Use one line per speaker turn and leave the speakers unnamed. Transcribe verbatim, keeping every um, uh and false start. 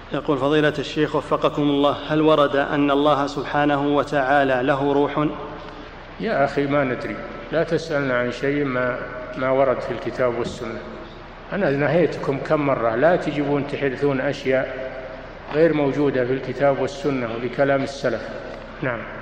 يقول فضيلة الشيخ وفقكم الله، هل ورد أن الله سبحانه وتعالى له روح؟
يا أخي ما ندري، لا تسألنا عن شيء ما, ما ورد في الكتاب والسنة. أنا نهيتكم كم مرة لا تجيبون تحدثون أشياء غير موجودة في الكتاب والسنة وبكلام السلف. نعم.